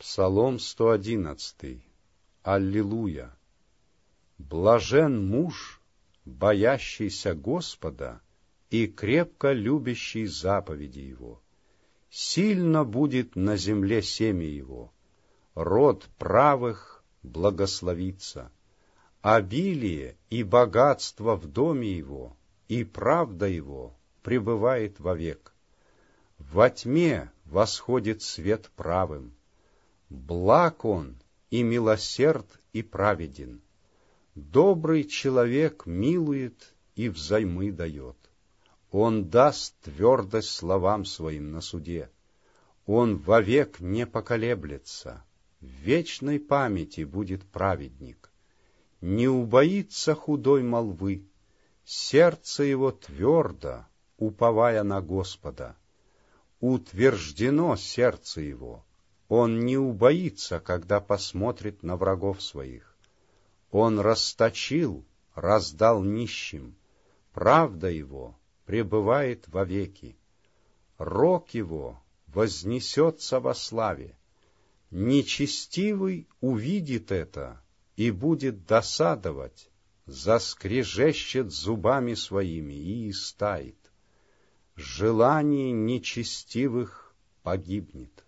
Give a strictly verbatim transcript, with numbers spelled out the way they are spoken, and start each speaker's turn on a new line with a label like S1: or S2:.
S1: Псалом сто одиннадцатый. Аллилуйя! Блажен муж, боящийся Господа и крепко любящий заповеди Его. Сильно будет на земле семя его, род правых благословится. Обилие и богатство в доме его, и правда его пребывает вовек. Во тьме восходит свет правым. Благ он и милосерд и праведен. Добрый человек милует и взаймы дает. Он даст твердость словам своим на суде. Он вовек не поколеблется. В вечной памяти будет праведник. Не убоится худой молвы. Сердце его твердо, уповая на Господа. Утверждено сердце его. Он не убоится, когда посмотрит на врагов своих. Он расточил, раздал нищим. Правда его пребывает вовеки. Рог его вознесется во славе. Нечестивый увидит это и будет досадовать, заскрежещет зубами своими и истает. Желание нечестивых погибнет.